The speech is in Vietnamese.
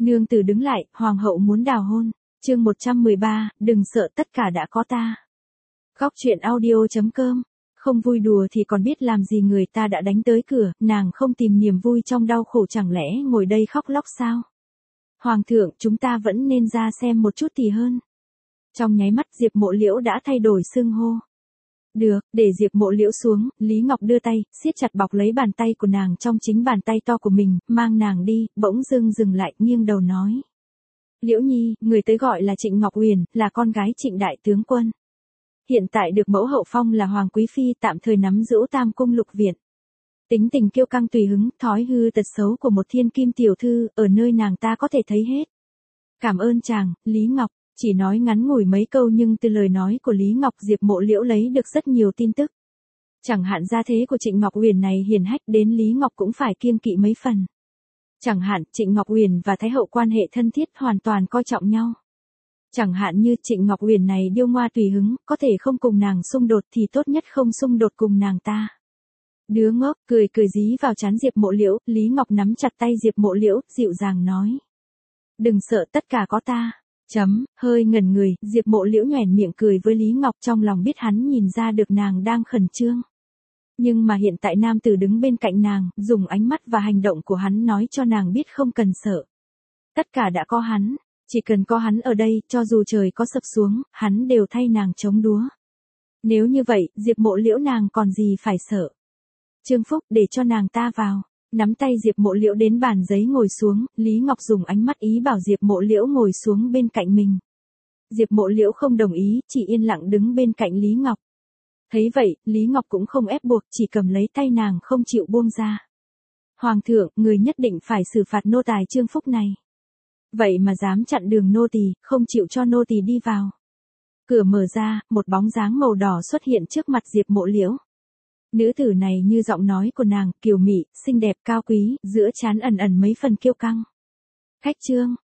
Nương tử đứng lại, hoàng hậu muốn đào hôn. Chương 113, đừng sợ tất cả đã có ta. Góc truyện audio.com. Không vui đùa thì còn biết làm gì, người ta đã đánh tới cửa, nàng không tìm niềm vui trong đau khổ chẳng lẽ ngồi đây khóc lóc sao? Hoàng thượng, chúng ta vẫn nên ra xem một chút thì hơn. Trong nháy mắt Diệp Mộ Liễu đã thay đổi xưng hô. Được, để Diệp Mộ Liễu xuống, Lý Ngọc đưa tay, siết chặt bọc lấy bàn tay của nàng trong chính bàn tay to của mình, mang nàng đi, bỗng dưng dừng lại, nghiêng đầu nói. Liễu Nhi, người tới gọi là Trịnh Ngọc Uyển, là con gái Trịnh đại tướng quân. Hiện tại được mẫu hậu phong là Hoàng Quý Phi, tạm thời nắm giữ Tam Cung Lục Viện. Tính tình kiêu căng tùy hứng, thói hư tật xấu của một thiên kim tiểu thư, ở nơi nàng ta có thể thấy hết. Cảm ơn chàng, Lý Ngọc. Chỉ nói ngắn ngủi mấy câu nhưng từ lời nói của Lý Ngọc, Diệp Mộ Liễu lấy được rất nhiều tin tức. Chẳng hạn gia thế của Trịnh Ngọc Uyển này hiển hách đến Lý Ngọc cũng phải kiêng kỵ mấy phần. Chẳng hạn Trịnh Ngọc Uyển và Thái hậu quan hệ thân thiết, hoàn toàn coi trọng nhau. Chẳng hạn như Trịnh Ngọc Uyển này điêu ngoa tùy hứng, có thể không cùng nàng xung đột thì tốt nhất không xung đột cùng nàng ta. Đứa ngốc, cười dí vào trán Diệp Mộ Liễu, Lý Ngọc nắm chặt tay Diệp Mộ Liễu, dịu dàng nói. Đừng sợ, tất cả có ta. Hơi ngẩn người, Diệp Mộ Liễu nhoẻn miệng cười với Lý Ngọc, trong lòng biết hắn nhìn ra được nàng đang khẩn trương. Nhưng mà hiện tại nam tử đứng bên cạnh nàng, dùng ánh mắt và hành động của hắn nói cho nàng biết không cần sợ. Tất cả đã có hắn, chỉ cần có hắn ở đây, cho dù trời có sập xuống, hắn đều thay nàng chống đúa. Nếu như vậy, Diệp Mộ Liễu nàng còn gì phải sợ. Trương Phúc, để cho nàng ta vào. Nắm tay Diệp Mộ Liễu đến bàn giấy ngồi xuống, Lý Ngọc dùng ánh mắt ý bảo Diệp Mộ Liễu ngồi xuống bên cạnh mình. Diệp Mộ Liễu không đồng ý, chỉ yên lặng đứng bên cạnh Lý Ngọc. Thấy vậy, Lý Ngọc cũng không ép buộc, chỉ cầm lấy tay nàng không chịu buông ra. Hoàng thượng, người nhất định phải xử phạt nô tài Trương Phúc này. Vậy mà dám chặn đường nô tỳ, không chịu cho nô tỳ đi vào. Cửa mở ra, một bóng dáng màu đỏ xuất hiện trước mặt Diệp Mộ Liễu. Nữ tử này như giọng nói của nàng, kiều mị, xinh đẹp, cao quý, giữa trán ẩn ẩn mấy phần kiêu căng. Khách trương,